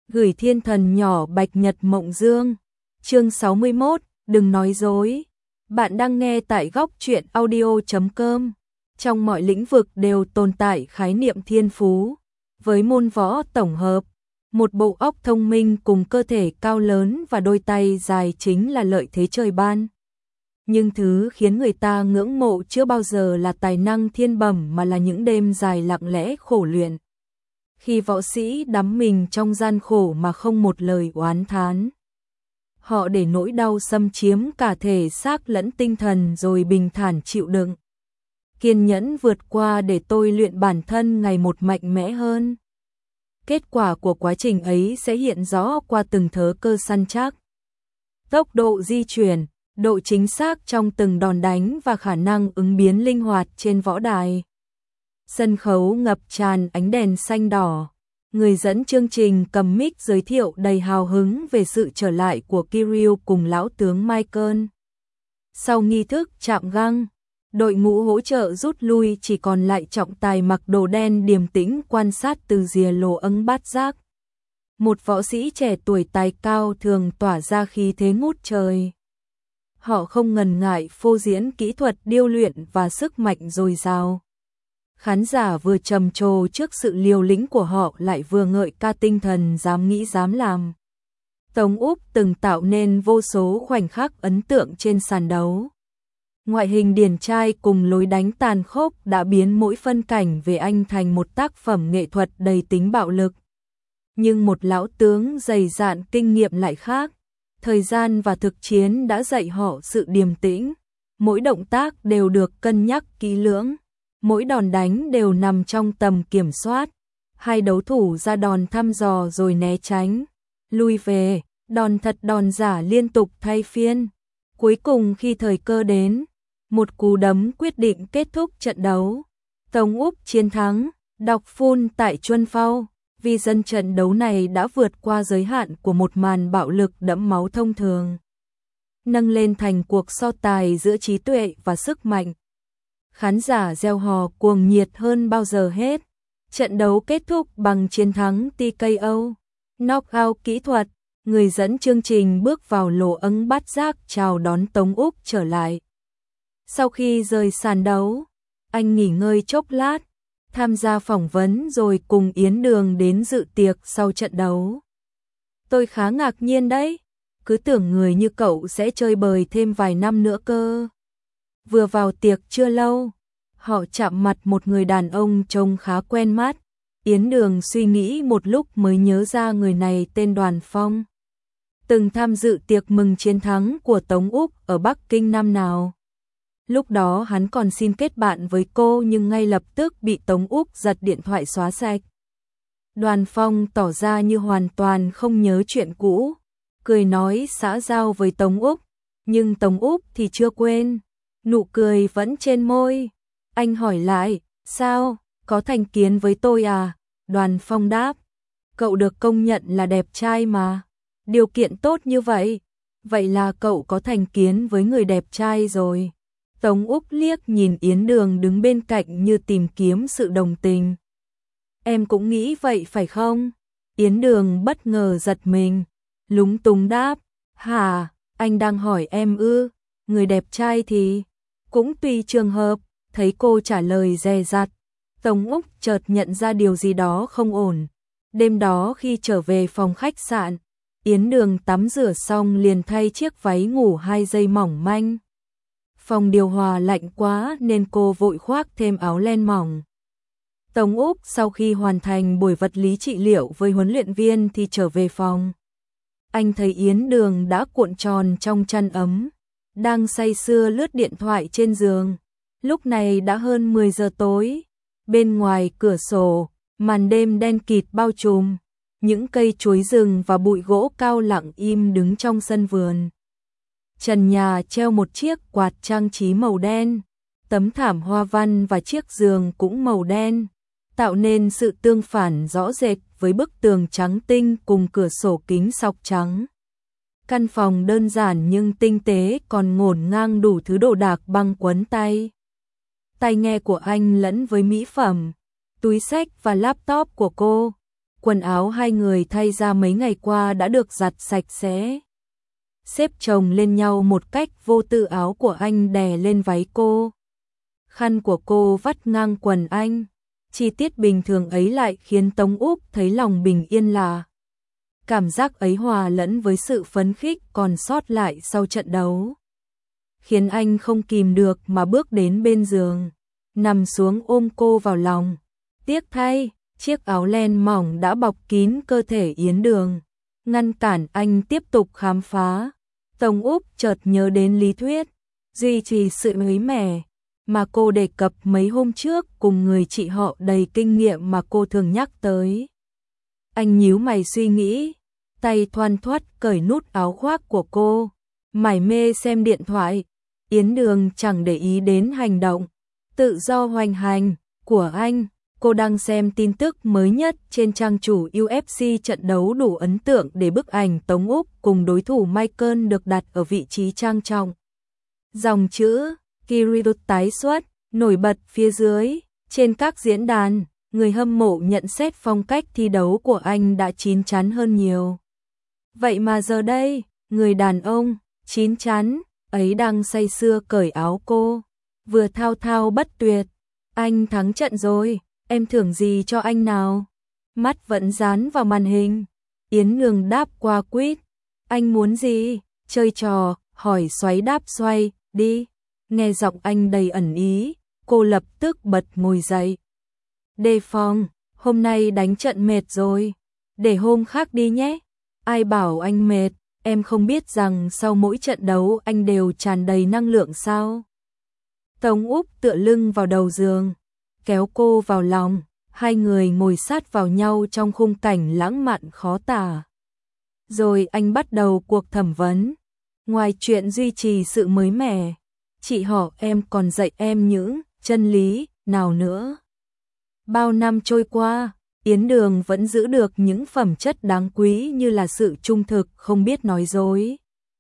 Gửi thiên thần nhỏ Bạch Nhật Mộng Dương. Chương 61, đừng nói dối. Bạn đang nghe tại góc truyện audio.com. Trong mọi lĩnh vực đều tồn tại khái niệm thiên phú. Với môn võ tổng hợp, một bộ óc thông minh cùng cơ thể cao lớn và đôi tay dài chính là lợi thế trời ban. Nhưng thứ khiến người ta ngưỡng mộ chưa bao giờ là tài năng thiên bẩm mà là những đêm dài lặng lẽ khổ luyện. Khi võ sĩ đắm mình trong gian khổ mà không một lời oán thán. Họ để nỗi đau xâm chiếm cả thể xác lẫn tinh thần rồi bình thản chịu đựng. Kiên nhẫn vượt qua để tôi luyện bản thân ngày một mạnh mẽ hơn. Kết quả của quá trình ấy sẽ hiện rõ qua từng thớ cơ săn chắc. Tốc độ di chuyển, độ chính xác trong từng đòn đánh và khả năng ứng biến linh hoạt trên võ đài. Sân khấu ngập tràn ánh đèn xanh đỏ. Người dẫn chương trình cầm mic giới thiệu đầy hào hứng về sự trở lại của Kirill cùng lão tướng Michael. Sau nghi thức chạm găng, đội ngũ hỗ trợ rút lui chỉ còn lại trọng tài mặc đồ đen điềm tĩnh quan sát từ rìa lỗ ấn bát giác. Một võ sĩ trẻ tuổi tài cao thường tỏa ra khí thế ngút trời. Họ không ngần ngại phô diễn kỹ thuật điêu luyện và sức mạnh dồi dào. Khán giả vừa trầm trồ trước sự liều lĩnh của họ lại vừa ngợi ca tinh thần dám nghĩ dám làm. Tống Úc từng tạo nên vô số khoảnh khắc ấn tượng trên sàn đấu. Ngoại hình điển trai cùng lối đánh tàn khốc đã biến mỗi phân cảnh về anh thành một tác phẩm nghệ thuật đầy tính bạo lực. Nhưng một lão tướng dày dạn kinh nghiệm lại khác. Thời gian và thực chiến đã dạy họ sự điềm tĩnh. Mỗi động tác đều được cân nhắc kỹ lưỡng. Mỗi đòn đánh đều nằm trong tầm kiểm soát. Hai đấu thủ ra đòn thăm dò rồi né tránh, lui về, đòn thật đòn giả liên tục thay phiên. Cuối cùng khi thời cơ đến, một cú đấm quyết định kết thúc trận đấu. Tống Úc chiến thắng, đọc full tại Chuân Phao. Vì dân trận đấu này đã vượt qua giới hạn của một màn bạo lực đẫm máu thông thường. Nâng lên thành cuộc so tài giữa trí tuệ và sức mạnh. Khán giả reo hò cuồng nhiệt hơn bao giờ hết. Trận đấu kết thúc bằng chiến thắng TKO. Knockout kỹ thuật, người dẫn chương trình bước vào lỗ ấn bát giác chào đón Tống Úc trở lại. Sau khi rời sàn đấu, anh nghỉ ngơi chốc lát, tham gia phỏng vấn rồi cùng Yến Đường đến dự tiệc sau trận đấu. Tôi khá ngạc nhiên đấy, cứ tưởng người như cậu sẽ chơi bời thêm vài năm nữa cơ. Vừa vào tiệc chưa lâu, họ chạm mặt một người đàn ông trông khá quen mắt. Yến Đường suy nghĩ một lúc mới nhớ ra người này tên Đoàn Phong. Từng tham dự tiệc mừng chiến thắng của Tống Úc ở Bắc Kinh năm nào. Lúc đó hắn còn xin kết bạn với cô nhưng ngay lập tức bị Tống Úc giật điện thoại xóa sạch. Đoàn Phong tỏ ra như hoàn toàn không nhớ chuyện cũ, cười nói xã giao với Tống Úc, nhưng Tống Úc thì chưa quên. Nụ cười vẫn trên môi. Anh hỏi lại, sao, có thành kiến với tôi à? Đoàn Phong đáp, cậu được công nhận là đẹp trai mà. Điều kiện tốt như vậy. Vậy là cậu có thành kiến với người đẹp trai rồi. Tống Úc liếc nhìn Yến Đường đứng bên cạnh như tìm kiếm sự đồng tình. Em cũng nghĩ vậy phải không? Yến Đường bất ngờ giật mình, lúng túng đáp, hả, anh đang hỏi em ư? Người đẹp trai thì cũng tùy trường hợp. Thấy cô trả lời dè dặt, Tống Úc chợt nhận ra điều gì đó không ổn. Đêm đó khi trở về phòng khách sạn, Yến Đường tắm rửa xong liền thay chiếc váy ngủ 2 dây mỏng manh. Phòng điều hòa lạnh quá nên cô vội khoác thêm áo len mỏng. Tống Úc sau khi hoàn thành buổi vật lý trị liệu với huấn luyện viên thì trở về phòng. Anh thấy Yến Đường đã cuộn tròn trong chăn ấm, đang say sưa lướt điện thoại trên giường. Lúc này đã hơn 10 giờ tối. Bên ngoài cửa sổ, màn đêm đen kịt bao trùm. Những cây chuối rừng và bụi gỗ cao lặng im đứng trong sân vườn. Trần nhà treo một chiếc quạt trang trí màu đen. Tấm thảm hoa văn và chiếc giường cũng màu đen, tạo nên sự tương phản rõ rệt với bức tường trắng tinh cùng cửa sổ kính sọc trắng. Căn phòng đơn giản nhưng tinh tế còn ngổn ngang đủ thứ đồ đạc băng quấn tay. Tai nghe của anh lẫn với mỹ phẩm, túi xách và laptop của cô. quần áo hai người thay ra mấy ngày qua đã được giặt sạch sẽ. Xếp chồng lên nhau một cách vô tư, áo của anh đè lên váy cô. Khăn của cô vắt ngang quần anh. Chi tiết bình thường ấy lại khiến Tống Úc thấy lòng bình yên lạ. Cảm giác ấy hòa lẫn với sự phấn khích còn sót lại sau trận đấu, khiến anh không kìm được mà bước đến bên giường, nằm xuống ôm cô vào lòng. Tiếc thay, chiếc áo len mỏng đã bọc kín cơ thể Yến Đường, ngăn cản anh tiếp tục khám phá. Tống Úc chợt nhớ đến lý thuyết duy trì sự mới mẻ mà cô đề cập mấy hôm trước cùng người chị họ đầy kinh nghiệm mà cô thường nhắc tới. Anh nhíu mày suy nghĩ, tay thoăn thoắt cởi nút áo khoác của cô, mải mê xem điện thoại. Yến Đường chẳng để ý đến hành động tự do hoành hành của anh. Cô đang xem tin tức mới nhất trên trang chủ UFC, trận đấu đủ ấn tượng để bức ảnh Tống Úc cùng đối thủ Michael được đặt ở vị trí trang trọng. Dòng chữ Kirill tái xuất nổi bật phía dưới. Trên các diễn đàn, người hâm mộ nhận xét phong cách thi đấu của anh đã chín chắn hơn nhiều. Vậy mà giờ đây, người đàn ông chín chắn ấy đang say sưa cởi áo cô, vừa thao thao bất tuyệt. Anh thắng trận rồi, em thưởng gì cho anh nào? Mắt vẫn dán vào màn hình. Yến Đường đáp qua quýt. Anh muốn gì? Chơi trò, hỏi xoáy đáp xoay, đi. Nghe giọng anh đầy ẩn ý, cô lập tức bật ngồi dậy. Đề phòng, hôm nay đánh trận mệt rồi, để hôm khác đi nhé. Ai bảo anh mệt, em không biết rằng sau mỗi trận đấu anh đều tràn đầy năng lượng sao? Tống Úc tựa lưng vào đầu giường, kéo cô vào lòng, hai người ngồi sát vào nhau trong khung cảnh lãng mạn khó tả. Rồi anh bắt đầu cuộc thẩm vấn. Ngoài chuyện duy trì sự mới mẻ, chị họ em còn dạy em những chân lý nào nữa? Bao năm trôi qua, Yến Đường vẫn giữ được những phẩm chất đáng quý như là sự trung thực, không biết nói dối.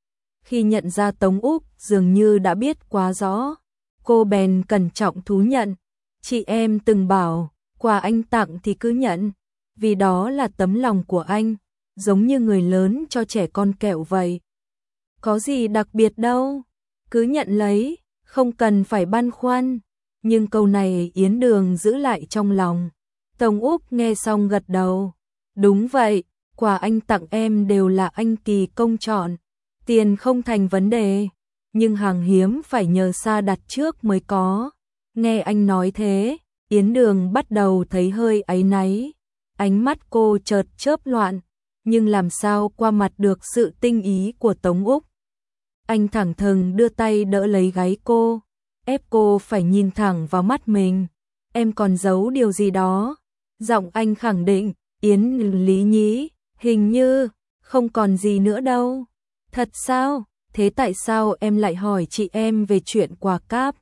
Khi nhận ra Tống Úc dường như đã biết quá rõ, cô bèn cẩn trọng thú nhận. Chị em từng bảo, quà anh tặng thì cứ nhận, vì đó là tấm lòng của anh, giống như người lớn cho trẻ con kẹo vậy. Có gì đặc biệt đâu, cứ nhận lấy, không cần phải băn khoăn. Nhưng câu này Yến Đường giữ lại trong lòng. Tống Úc nghe xong gật đầu. Đúng vậy, quà anh tặng em đều là anh kỳ công chọn. Tiền không thành vấn đề, nhưng hàng hiếm phải nhờ xa đặt trước mới có. Nghe anh nói thế, Yến Đường bắt đầu thấy hơi áy náy. Ánh mắt cô chợt chớp loạn, nhưng làm sao qua mặt được sự tinh ý của Tống Úc. Anh thẳng thừng đưa tay đỡ lấy gáy cô, ép cô phải nhìn thẳng vào mắt mình. Em còn giấu điều gì đó? Giọng anh khẳng định. Yến Lý nhí, hình như không còn gì nữa đâu. Thật sao? Thế tại sao em lại hỏi chị em về chuyện quà cáp?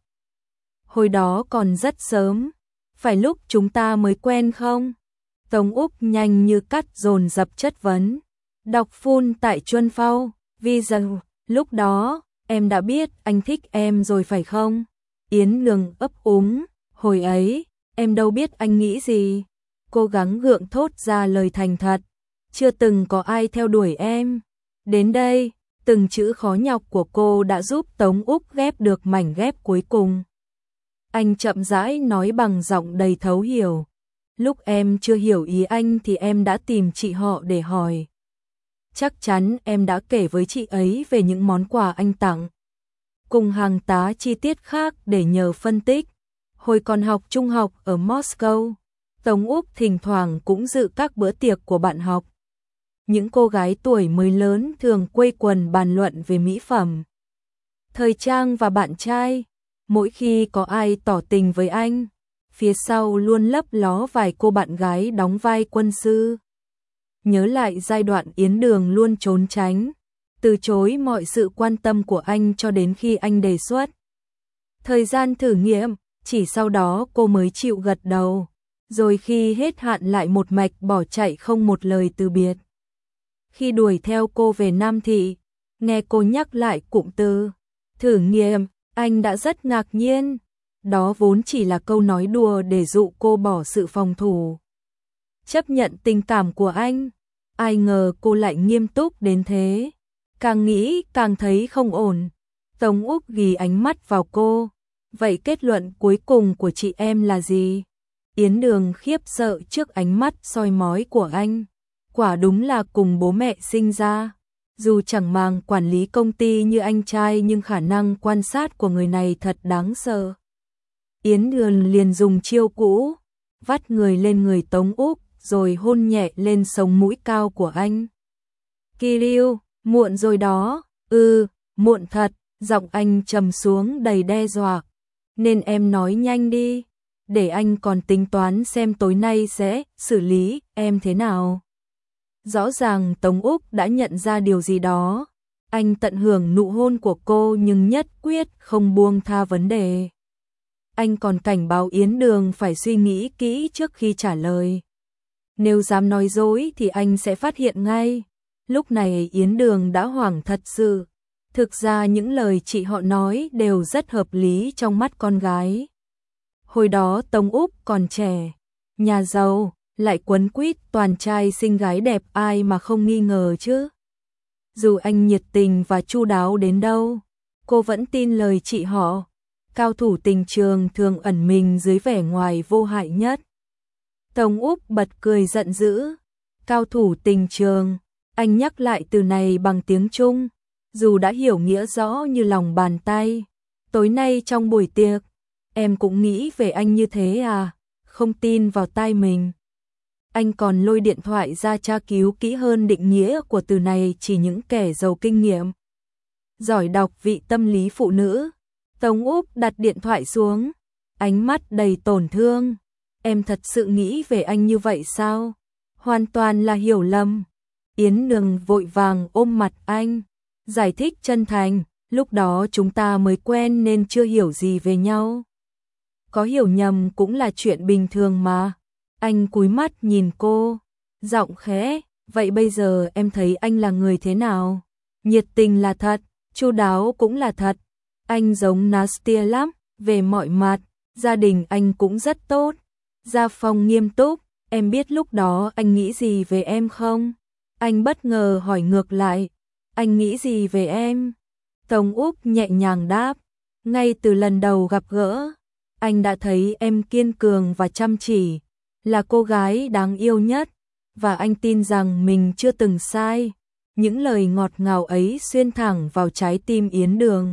Hồi đó còn rất sớm, phải lúc chúng ta mới quen không? Tống Úc nhanh như cắt dồn dập chất vấn. Đọc full tại Chuân Phao, vì rằng lúc đó em đã biết anh thích em rồi phải không? Yến Đường ấp úng, hồi ấy em đâu biết anh nghĩ gì. Cố gắng gượng thốt ra lời thành thật. Chưa từng có ai theo đuổi em. Đến đây, từng chữ khó nhọc của cô đã giúp Tống Úc ghép được mảnh ghép cuối cùng. Anh chậm rãi nói bằng giọng đầy thấu hiểu. Lúc em chưa hiểu ý anh thì em đã tìm chị họ để hỏi. Chắc chắn em đã kể với chị ấy về những món quà anh tặng, cùng hàng tá chi tiết khác để nhờ phân tích. Hồi còn học trung học ở Moscow, Tống Úc thỉnh thoảng cũng dự các bữa tiệc của bạn học. Những cô gái tuổi mới lớn thường quây quần bàn luận về mỹ phẩm, thời trang và bạn trai. Mỗi khi có ai tỏ tình với anh, phía sau luôn lấp ló vài cô bạn gái đóng vai quân sư. Nhớ lại giai đoạn Yến Đường luôn trốn tránh, từ chối mọi sự quan tâm của anh cho đến khi anh đề xuất thời gian thử nghiệm, chỉ sau đó cô mới chịu gật đầu, rồi khi hết hạn lại một mạch bỏ chạy không một lời từ biệt. Khi đuổi theo cô về Nam Thị, nghe cô nhắc lại cụm từ thử nghiệm, anh đã rất ngạc nhiên. Đó vốn chỉ là câu nói đùa để dụ cô bỏ sự phòng thủ. chấp nhận tình cảm của anh. Ai ngờ cô lại nghiêm túc đến thế. Càng nghĩ càng thấy không ổn. Tống Úc ghi ánh mắt vào cô. Vậy kết luận cuối cùng của chị em là gì? Yến Đường khiếp sợ trước ánh mắt soi mói của anh. Quả đúng là cùng bố mẹ sinh ra. Dù chẳng màng quản lý công ty như anh trai nhưng khả năng quan sát của người này thật đáng sợ. Yến Đường liền dùng chiêu cũ, vắt người lên người Tống Úc rồi hôn nhẹ lên sống mũi cao của anh. Kirill, muộn rồi đó. Muộn thật. Giọng anh trầm xuống đầy đe dọa. Nên em nói nhanh đi, để anh còn tính toán xem tối nay sẽ xử lý em thế nào. Rõ ràng Tống Úc đã nhận ra điều gì đó. Anh tận hưởng nụ hôn của cô nhưng nhất quyết không buông tha vấn đề. Anh còn cảnh báo Yến Đường phải suy nghĩ kỹ trước khi trả lời. Nếu dám nói dối thì anh sẽ phát hiện ngay. Lúc này Yến Đường đã hoảng thật sự. Thực ra những lời chị họ nói đều rất hợp lý trong mắt con gái. Hồi đó Tống Úc còn trẻ, nhà giàu, lại quấn quýt toàn trai xinh gái đẹp, ai mà không nghi ngờ chứ. Dù anh nhiệt tình và chu đáo đến đâu, cô vẫn tin lời chị họ. Cao thủ tình trường thường ẩn mình dưới vẻ ngoài vô hại nhất. Tống Úc bật cười giận dữ. Cao thủ tình trường, anh nhắc lại từ này bằng tiếng Trung. Dù đã hiểu nghĩa rõ như lòng bàn tay. Tối nay trong buổi tiệc, em cũng nghĩ về anh như thế à? Không tin vào tai mình. Anh còn lôi điện thoại ra tra cứu kỹ hơn định nghĩa của từ này, chỉ những kẻ giàu kinh nghiệm, giỏi đọc vị tâm lý phụ nữ. Tống Úc đặt điện thoại xuống, ánh mắt đầy tổn thương. Em thật sự nghĩ về anh như vậy sao? Hoàn toàn là hiểu lầm. Yến Đường vội vàng ôm mặt anh, giải thích chân thành, lúc đó chúng ta mới quen nên chưa hiểu gì về nhau. Có hiểu nhầm cũng là chuyện bình thường mà. Anh cúi mắt nhìn cô, giọng khẽ, vậy bây giờ em thấy anh là người thế nào? Nhiệt tình là thật, chu đáo cũng là thật. Anh giống Nastia lắm, về mọi mặt, gia đình anh cũng rất tốt. Gia Phong nghiêm túc, em biết lúc đó anh nghĩ gì về em không? Anh bất ngờ hỏi ngược lại, anh nghĩ gì về em? Tống Úc nhẹ nhàng đáp, ngay từ lần đầu gặp gỡ, anh đã thấy em kiên cường và chăm chỉ, là cô gái đáng yêu nhất, và anh tin rằng mình chưa từng sai. Những lời ngọt ngào ấy xuyên thẳng vào trái tim Yến Đường.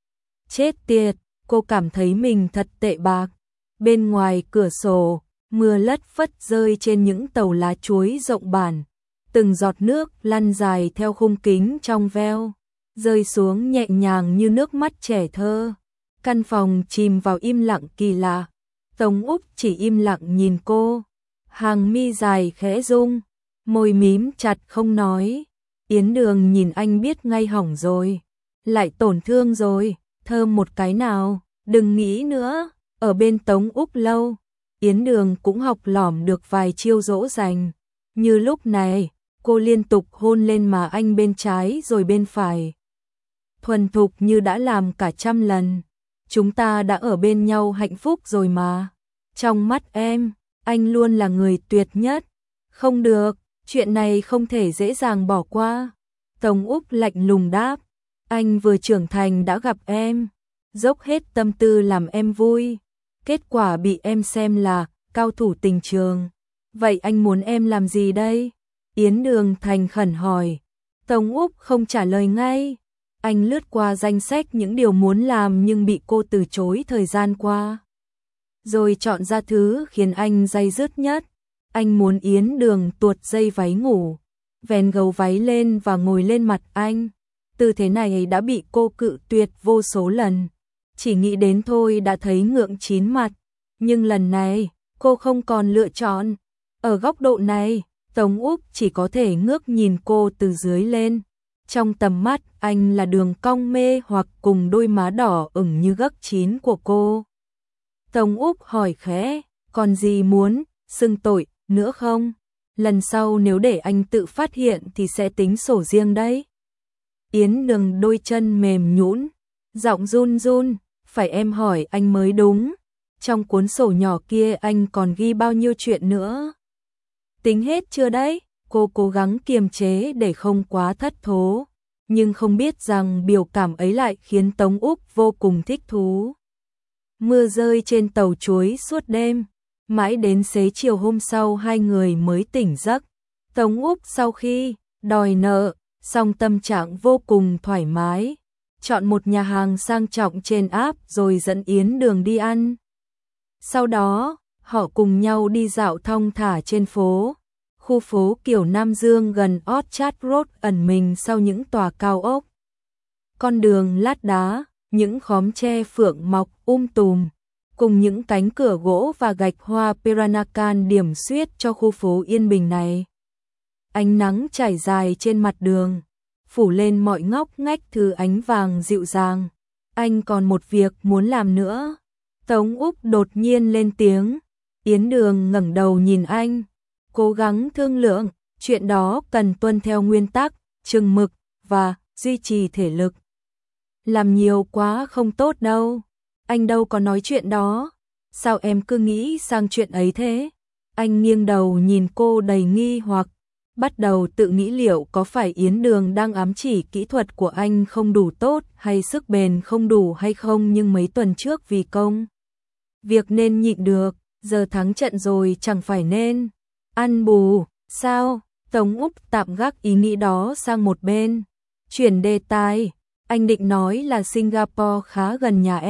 Chết tiệt, cô cảm thấy mình thật tệ bạc. Bên ngoài cửa sổ, mưa lất phất rơi trên những tàu lá chuối rộng bản. Từng giọt nước lăn dài theo khung kính trong veo, rơi xuống nhẹ nhàng như nước mắt trẻ thơ. Căn phòng chìm vào im lặng kỳ lạ. Tống Úc chỉ im lặng nhìn cô. Hàng mi dài khẽ rung, môi mím chặt không nói. Yến Đường nhìn anh biết ngay hỏng rồi, lại tổn thương rồi, thơm một cái nào, đừng nghĩ nữa. Ở bên Tống Úc lâu, Yến Đường cũng học lỏm được vài chiêu dỗ dành. Như lúc này, cô liên tục hôn lên má anh bên trái rồi bên phải. Thuần thục như đã làm cả 100 lần. Chúng ta đã ở bên nhau hạnh phúc rồi mà. Trong mắt em, anh luôn là người tuyệt nhất. Không được, chuyện này không thể dễ dàng bỏ qua. Tống Úc lạnh lùng đáp, anh vừa trưởng thành đã gặp em, dốc hết tâm tư làm em vui. Kết quả bị em xem là cao thủ tình trường. Vậy anh muốn em làm gì đây? Yến Đường thành khẩn hỏi. Tống Úc không trả lời ngay. Anh lướt qua danh sách những điều muốn làm nhưng bị cô từ chối thời gian qua. Rồi chọn ra thứ khiến anh day dứt nhất. Anh muốn Yến Đường tuột dây váy ngủ, vén gấu váy lên và ngồi lên mặt anh. Tư thế này đã bị cô cự tuyệt vô số lần. Chỉ nghĩ đến thôi đã thấy ngượng chín mặt. Nhưng lần này, cô không còn lựa chọn. Ở góc độ này, Tống Úc chỉ có thể ngước nhìn cô từ dưới lên. Trong tầm mắt anh là đường cong mê hoặc cùng đôi má đỏ ửng như gấc chín của cô. Tống Úc hỏi khẽ, còn gì muốn xưng tội nữa không? Lần sau nếu để anh tự phát hiện thì sẽ tính sổ riêng đấy. Yến Đường đôi chân mềm nhũn, giọng run run, phải em hỏi anh mới đúng. Trong cuốn sổ nhỏ kia anh còn ghi bao nhiêu chuyện nữa? Tính hết chưa đấy? Cô cố gắng kiềm chế để không quá thất thố, nhưng không biết rằng biểu cảm ấy lại khiến Tống Úc vô cùng thích thú. Mưa rơi trên tàu chuối suốt đêm, mãi đến xế chiều hôm sau hai người mới tỉnh giấc. Tống Úc sau khi đòi nợ, xong tâm trạng vô cùng thoải mái, chọn một nhà hàng sang trọng trên app rồi dẫn Yến Đường đi ăn. Sau đó, họ cùng nhau đi dạo thong thả trên phố. Khu phố kiểu Nam Dương gần Orchard Road ẩn mình sau những tòa cao ốc. Con đường lát đá, những khóm tre phượng mọc tùm, cùng những cánh cửa gỗ và gạch hoa Peranakan điểm xuyết cho khu phố yên bình này. Ánh nắng trải dài trên mặt đường, phủ lên mọi ngóc ngách thứ ánh vàng dịu dàng. Anh còn một việc muốn làm nữa. Tống Úc đột nhiên lên tiếng. Yến Đường ngẩng đầu nhìn anh, cố gắng thương lượng, chuyện đó cần tuân theo nguyên tắc, chừng mực và duy trì thể lực. Làm nhiều quá không tốt đâu. Anh đâu có nói chuyện đó. Sao em cứ nghĩ sang chuyện ấy thế? Anh nghiêng đầu nhìn cô đầy nghi hoặc, bắt đầu tự nghĩ liệu có phải Yến Đường đang ám chỉ kỹ thuật của anh không đủ tốt hay sức bền không đủ hay không, nhưng mấy tuần trước vì công việc nên nhịn được, giờ thắng trận rồi chẳng phải nên ăn bù, sao? Tống Úc tạm gác ý nghĩ đó sang một bên, chuyển đề tài, anh định nói là Singapore khá gần nhà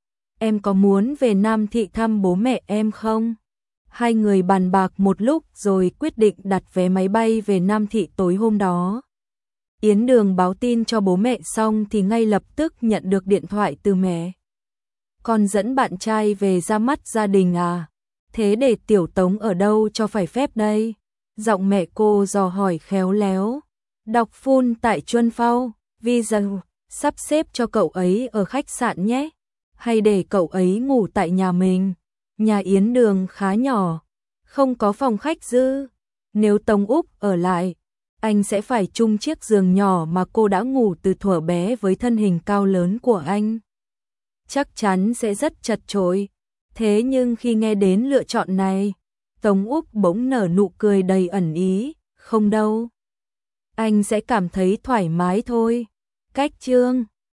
em có muốn về Nam Thị thăm bố mẹ em không? Hai người bàn bạc một lúc rồi quyết định đặt vé máy bay về Nam Thị tối hôm đó. Yến Đường báo tin cho bố mẹ xong thì ngay lập tức nhận được điện thoại từ mẹ. Con dẫn bạn trai về ra mắt gia đình à? Thế để tiểu Tống ở đâu cho phải phép đây? Giọng mẹ cô dò hỏi khéo léo. Đọc full tại Chuân Phao, visa, sắp xếp cho cậu ấy ở khách sạn nhé. Hay để cậu ấy ngủ tại nhà mình? Nhà Yến Đường khá nhỏ, không có phòng khách dư. Nếu Tống Úc ở lại, anh sẽ phải chung chiếc giường nhỏ mà cô đã ngủ từ thuở bé với thân hình cao lớn của anh. Chắc chắn sẽ rất chật chội. Thế nhưng khi nghe đến lựa chọn này, Tống Úc bỗng nở nụ cười đầy ẩn ý, không đâu. Anh sẽ cảm thấy thoải mái thôi. Cách chương